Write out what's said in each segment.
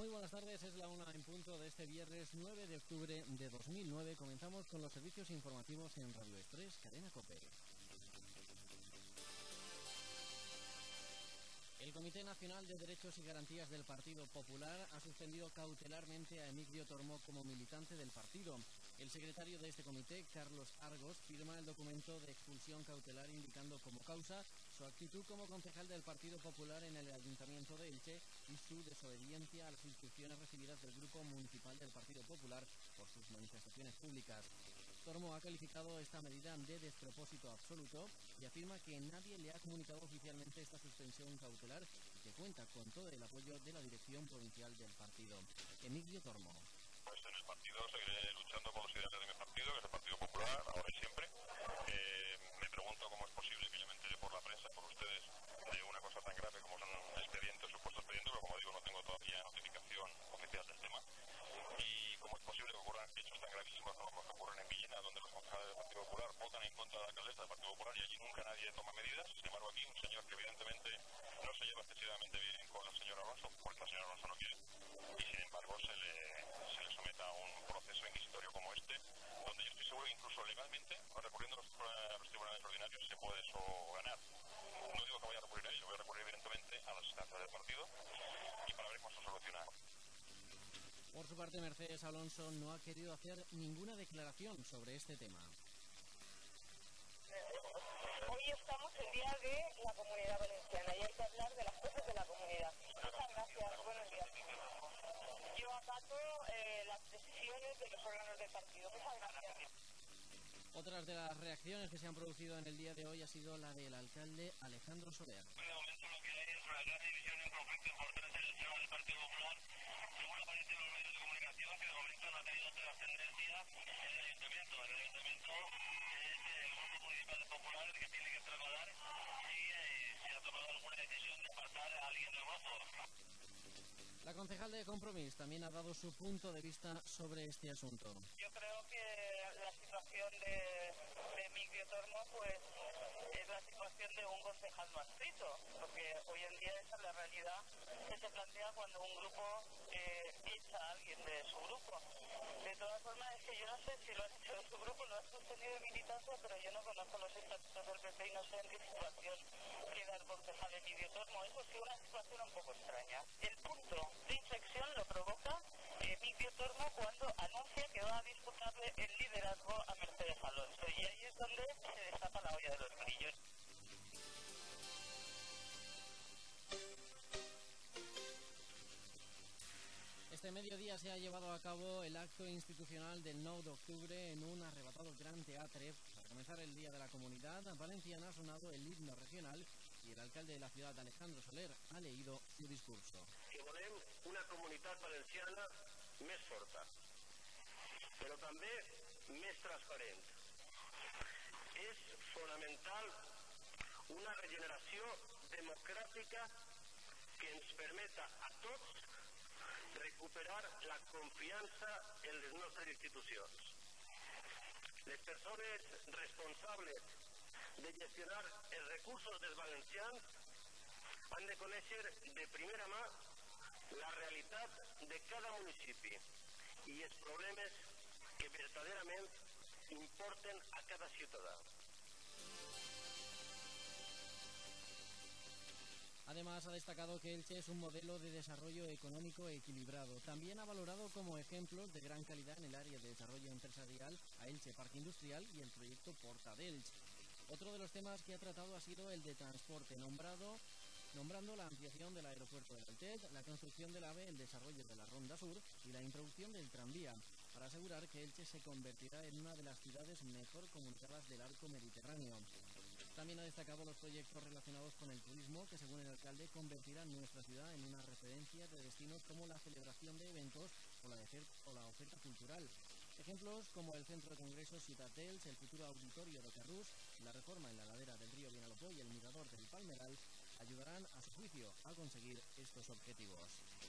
Muy buenas tardes, es la 1 en punto de este viernes 9 de octubre de 2009. Comenzamos con los servicios informativos en Radio Express, Cadena COPE. El Comité Nacional de Derechos y Garantías del Partido Popular ha suspendido cautelarmente a Emilio Tormó como militante del partido. El secretario de este comité, Carlos Argos, firma el documento de expulsión cautelar indicando como causa su actitud como concejal del Partido Popular en el Ayuntamiento de Elche y su desobediencia a las instrucciones recibidas del Grupo Municipal del Partido Popular por sus manifestaciones públicas. Tormó ha calificado esta medida de despropósito absoluto y afirma que nadie le ha comunicado oficialmente esta suspensión cautelar y que cuenta con todo el apoyo de la dirección provincial del partido. Emilio Tormó. Pues en el partido seguiré luchando por los ideales de mi partido, que es el Partido Popular, ahora y siempre. Me pregunto cómo es posible que yo me entere por la prensa, por ustedes, de una cosa tan grave como son expedientes, supuestos expedientes, pero como digo, no tengo todavía notificación oficial del tema. Y cómo es posible que ocurran hechos tan gravísimos como los que ocurren en Villena, donde los concejales del Partido Popular votan en contra de la alcaldesa del Partido Popular y allí nunca nadie toma medidas. Sin embargo, aquí un señor que evidentemente no se lleva excesivamente bien con la señora Alonso, porque la señora Alonso no quiere, y sin embargo se le someta a un proceso inquisitorio como este, donde yo estoy seguro que incluso legalmente, recurriendo a los tribunales ordinarios, se puede eso ganar. No digo que vaya a recurrir a ello, voy a recurrir evidentemente a las instancias del partido y para ver cómo se soluciona. Por su parte, Mercedes Alonso no ha querido hacer ninguna declaración sobre este tema. Hoy estamos el día de la Comunidad Valenciana y hay que hablar de las cosas de la comunidad. Muchas gracias, buenos días. Yo acato las decisiones de los órganos del partido. Muchas gracias. Otras de las reacciones que se han producido en el día de hoy ha sido la del alcalde Alejandro Soler. De momento lo que hay es una gran división y un conflicto importante en el seno del Partido Popular, según aparece en los medios de comunicación, que de momento no ha tenido trascendencia en el Ayuntamiento. El Ayuntamiento es el Grupo Municipal Popular el que tiene que trasladar si se ha tomado alguna decisión de apartar a alguien del voto. La concejal de Compromís también ha dado su punto de vista sobre este asunto. Yo creo que la situación de Emilio Tormó pues es la situación de un concejal no adscrito, porque hoy en día esa es la realidad que se plantea cuando un grupo echa a alguien de su grupo. De todas formas, es que yo no sé si lo han hecho de su grupo, lo han sostenido de militancia, pero yo no conozco los estatutos del PP y no sé en qué situación queda el concejal Emilio Tormó. Eso sí, una situación un poco extraña. El punto de inflexión lo provoca Emilio Tormó cuando anuncia que va a disputarle el liderazgo a Mercedes Alonso, y ahí es donde se destapa la olla de los grillos. Este mediodía se ha llevado a cabo el acto institucional del 9 de octubre en un arrebatado gran teatre. Para comenzar el Día de la Comunidad Valenciana ha sonado el himno regional y el alcalde de la ciudad, Alejandro Soler, ha leído su discurso. Que volem una comunitat valenciana més forta, però també més transparent. És fonamental una regeneració democràtica que ens permeta a tots recuperar la confiança en les nostres institucions. Les persones responsables de gestionar els recursos dels valencians han de conèixer de primera mà la realitat de cada municipi i els problemes que verdaderament importen a cada ciutadà. Además, ha destacado que Elche es un modelo de desarrollo económico equilibrado. También ha valorado como ejemplos de gran calidad en el área de desarrollo empresarial a Elche Parque Industrial y el proyecto Porta de Elche. Otro de los temas que ha tratado ha sido el de transporte, nombrando la ampliación del aeropuerto de Altet, la construcción del AVE, el desarrollo de la Ronda Sur y la introducción del tranvía, para asegurar que Elche se convertirá en una de las ciudades mejor comunicadas del arco mediterráneo. También ha destacado los proyectos relacionados con el turismo, que según el alcalde convertirán nuestra ciudad en una referencia de destinos como la celebración de eventos o la oferta cultural. Ejemplos como el Centro de Congresos Ciutat d'Elx, el futuro auditorio de Carrús, la reforma en la ladera del río Vinalopó y el mirador del Palmeral ayudarán, a su juicio, a conseguir estos objetivos.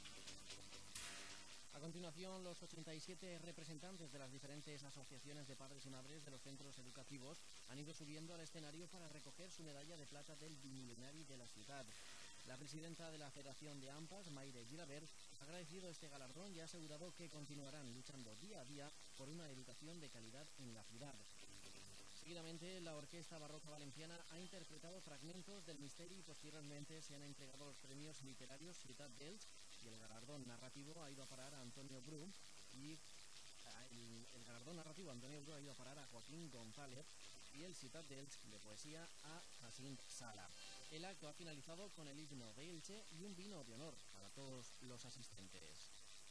A continuación, los 87 representantes de las diferentes asociaciones de padres y madres de los centros educativos han ido subiendo al escenario para recoger su medalla de plata del bimilenari de la ciudad. La presidenta de la Federación de AMPAs, Maire Gilabert, agradecido este galardón y ha asegurado que continuarán luchando día a día por una educación de calidad en la ciudad. Seguidamente, la Orquesta Barroca Valenciana ha interpretado fragmentos del Misteri y posteriormente se han entregado los premios literarios Ciutat d'Elx y el galardón narrativo ha ido a parar a Antonio Bru y el galardón narrativo Antonio Bru ha ido a parar a Joaquín González y el Ciutat d'Elx de poesía a Jacint Sala. El acto ha finalizado con el himno de Elche y un vino de honor para todos los asistentes.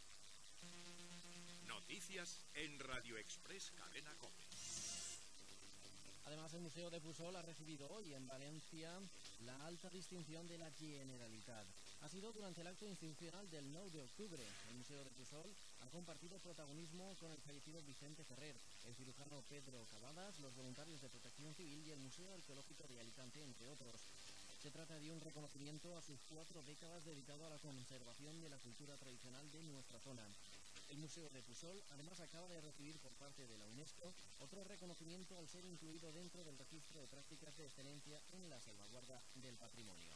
Noticias en Radio Express Cadena COPE. Además, el Museo de Pusol ha recibido hoy en Valencia la alta distinción de la Generalitat. Ha sido durante el acto institucional del 9 de octubre. El Museo de Pusol ha compartido protagonismo con el fallecido Vicente Ferrer, el cirujano Pedro Cavadas, los voluntarios de Protección Civil y el Museo Arqueológico de Alicante, entre otros. Se trata de un reconocimiento a sus 4 décadas dedicado a la conservación de la cultura tradicional de nuestra zona. El Museo de Pusol además acaba de recibir por parte de la UNESCO otro reconocimiento al ser incluido dentro del registro de prácticas de excelencia en la salvaguarda del patrimonio.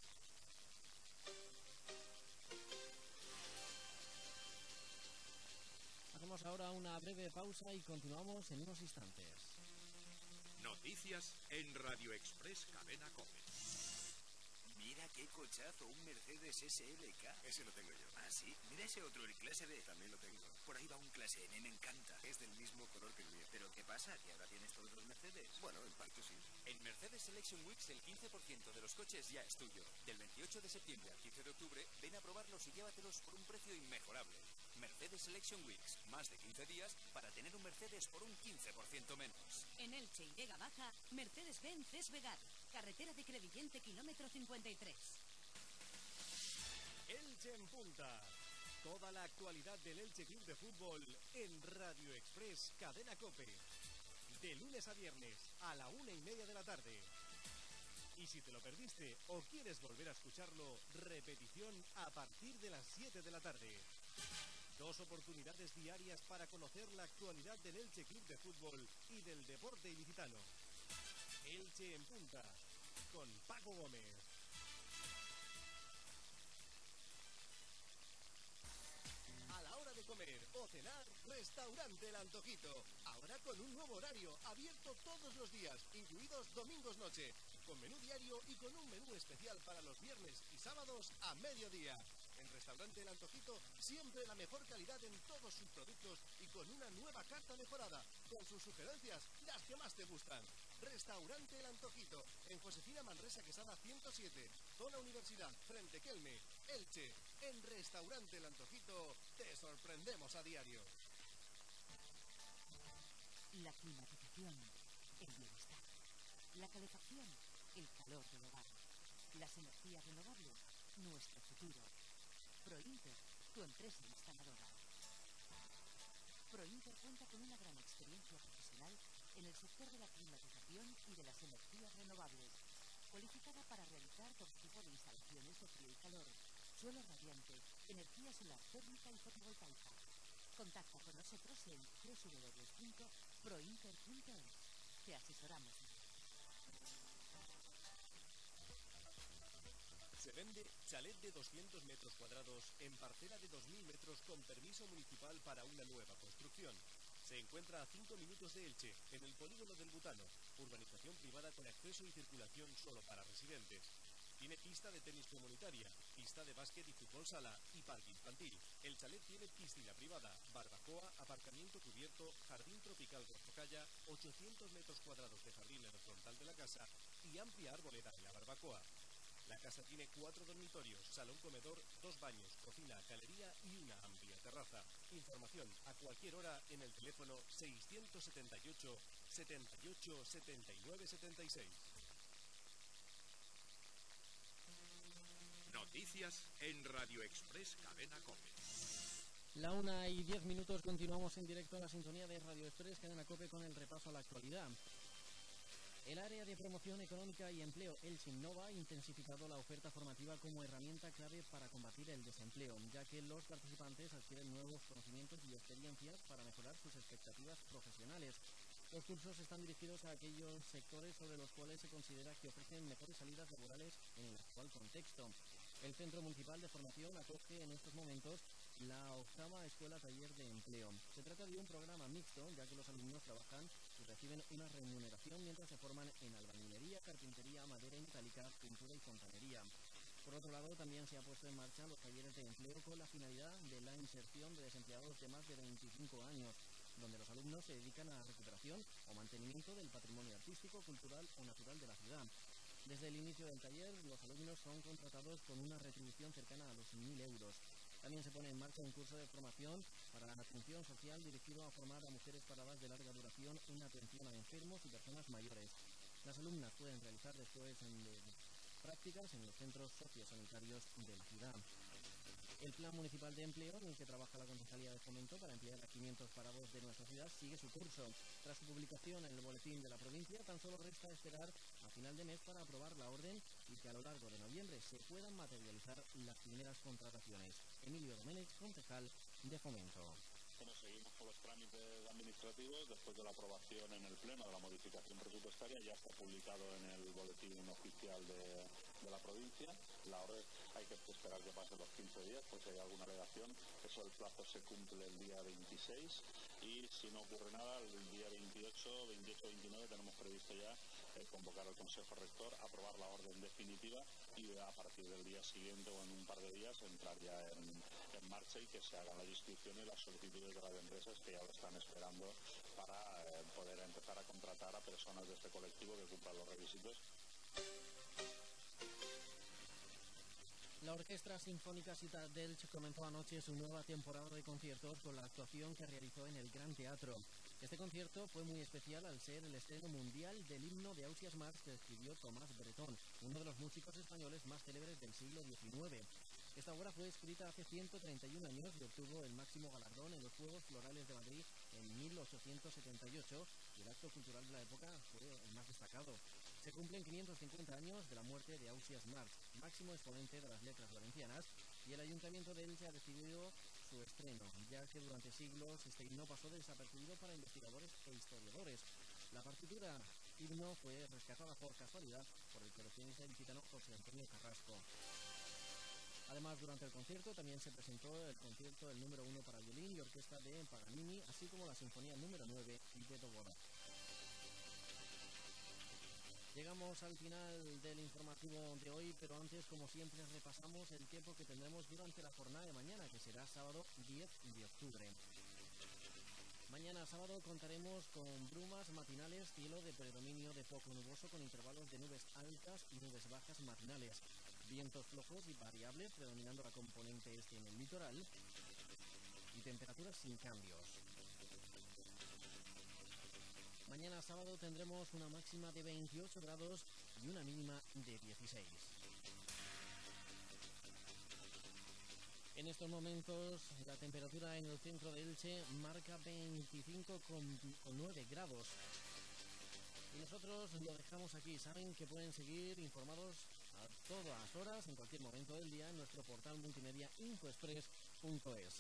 Hacemos ahora una breve pausa y continuamos en unos instantes. Noticias en Radio Express Cadena COPE. Mira qué cochazo, un Mercedes SLK. Ese lo tengo yo. Ah, sí. Mira ese otro, el clase B. También lo tengo. Por ahí va un clase N, me encanta. Es del mismo color que el mío. ¿Pero qué pasa? ¿Que ahora tienes todos los Mercedes? Bueno, en parte sí. En Mercedes Selection Weeks el 15% de los coches ya es tuyo. Del 28 de septiembre al 15 de octubre, ven a probarlos y llévatelos por un precio inmejorable. Mercedes Selection Weeks, más de 15 días para tener un Mercedes por un 15% menos. En Elche y Vega Baja, Mercedes-Benz es Vegar, carretera de Crevillente, kilómetro 53. Elche en punta. Toda la actualidad del Elche Club de Fútbol en Radio Express Cadena COPE. De lunes a viernes a la 1:30 de la tarde. Y si te lo perdiste o quieres volver a escucharlo, repetición a partir de las 7 de la tarde. 2 oportunidades diarias para conocer la actualidad del Elche Club de Fútbol y del deporte ilicitano. Elche en punta, con Paco Gómez. A la hora de comer o cenar, Restaurante El Antojito. Ahora con un nuevo horario, abierto todos los días, incluidos domingos noche, con menú diario y con un menú especial para los viernes y sábados a mediodía. En Restaurante El Antojito, siempre la mejor calidad en todos sus productos y con una nueva carta mejorada, con sus sugerencias, las que más te gustan. Restaurante El Antojito, en Josefina Manresa Quesada 107, zona Universidad, frente Kelme, Elche. En Restaurante El Antojito, te sorprendemos a diario. La climatización, el bienestar. La calefacción, el calor del hogar. Las energías renovables, nuestro futuro. Prointer, tu empresa instaladora. Prointer cuenta con una gran experiencia profesional en el sector de la climatización y de las energías renovables, cualificada para realizar todo tipo de instalaciones de frío y calor, suelo radiante, energía solar térmica y fotovoltaica. Contacta con nosotros en www.prointer.es. Te asesoramos. Se vende chalet de 200 metros cuadrados en parcela de 2.000 metros con permiso municipal para una nueva construcción. Se encuentra a 5 minutos de Elche, en el polígono del Butano, urbanización privada con acceso y circulación solo para residentes. Tiene pista de tenis comunitaria, pista de básquet y fútbol sala y parque infantil. El chalet tiene piscina privada, barbacoa, aparcamiento cubierto, jardín tropical Rocalla, 800 metros cuadrados de jardín en el frontal de la casa y amplia arboleda en la barbacoa. La casa tiene 4 dormitorios, salón comedor, 2 baños, cocina, galería y una amplia terraza. Información a cualquier hora en el teléfono 678 78 79 76. Noticias en Radio Express Cadena COPE. La 1:10 continuamos en directo en la sintonía de Radio Express Cadena COPE con el repaso a la actualidad. El área de promoción económica y empleo Elche Innova ha intensificado la oferta formativa como herramienta clave para combatir el desempleo, ya que los participantes adquieren nuevos conocimientos y experiencias para mejorar sus expectativas profesionales. Los cursos están dirigidos a aquellos sectores sobre los cuales se considera que ofrecen mejores salidas laborales en el actual contexto. El Centro Municipal de Formación acoge en estos momentos la 8ª Escuela Taller de Empleo. Se trata de un programa mixto, ya que los alumnos trabajan y reciben una remuneración mientras se forman en albañilería, carpintería, madera y metálica, pintura y fontanería. Por otro lado, también se ha puesto en marcha los talleres de empleo con la finalidad de la inserción de desempleados de más de 25 años, donde los alumnos se dedican a la recuperación o mantenimiento del patrimonio artístico, cultural o natural de la ciudad. Desde el inicio del taller, los alumnos son contratados con una retribución cercana a los 1.000 euros. También se pone en marcha un curso de formación para la atención social dirigido a formar a mujeres paradas de larga duración en atención a enfermos y personas mayores. Las alumnas pueden realizar después prácticas en los centros sociosanitarios de la ciudad. El Plan Municipal de Empleo, en el que trabaja la Concejalía de Fomento para emplear a 500 parados de nuestra ciudad, sigue su curso. Tras su publicación en el boletín de la provincia, tan solo resta esperar a final de mes para aprobar la orden y que a lo largo de noviembre se puedan materializar las primeras contrataciones. Emilio Doménech, concejal de Fomento. Bueno, seguimos con los trámites administrativos. Después de la aprobación en el Pleno de la modificación presupuestaria, ya está publicado en el boletín oficial de la provincia. La orden hay que esperar que pasen los 15 días, por si hay alguna alegación. Eso, el plazo se cumple el día 26 y si no ocurre nada, el día 28-29 tenemos previsto ya convocar al Consejo Rector, aprobar la orden definitiva y a partir del día siguiente o en un par de días entrar ya en marcha y que se hagan las inscripciones y las solicitudes de las empresas que ya lo están esperando para poder empezar a contratar a personas de este colectivo que cumplan los requisitos. La Orquestra Sinfónica Ciutat d'Elx comenzó anoche su nueva temporada de conciertos con la actuación que realizó en el Gran Teatro. Este concierto fue muy especial al ser el estreno mundial del himno de Ausiàs March que escribió Tomás Bretón, uno de los músicos españoles más célebres del siglo XIX. Esta obra fue escrita hace 131 años y obtuvo el máximo galardón en los Juegos Florales de Madrid en 1878 y el acto cultural de la época fue el más destacado. Se cumplen 550 años de la muerte de Ausiàs March, máximo exponente de las letras valencianas, y el Ayuntamiento de Elche ha decidido su estreno, ya que durante siglos este himno pasó desapercibido para investigadores e historiadores. La partitura himno fue rescatada por casualidad por el coleccionista ilicitano José Antonio Carrasco. Además, durante el concierto también se presentó el concierto del número 1 para violín y orquesta de Paganini, así como la sinfonía número 9 de Dvorak. Llegamos al final del informativo de hoy, pero antes, como siempre, repasamos el tiempo que tendremos durante la jornada de mañana, que será sábado 10 de octubre. Mañana sábado contaremos con brumas matinales, cielo de predominio de poco nuboso con intervalos de nubes altas y nubes bajas matinales, vientos flojos y variables predominando la componente este en el litoral y temperaturas sin cambios. Mañana sábado tendremos una máxima de 28 grados y una mínima de 16. En estos momentos la temperatura en el centro de Elche marca 25,9 grados. Y nosotros lo dejamos aquí. Saben que pueden seguir informados a todas horas, en cualquier momento del día, en nuestro portal multimedia infoexpress.es.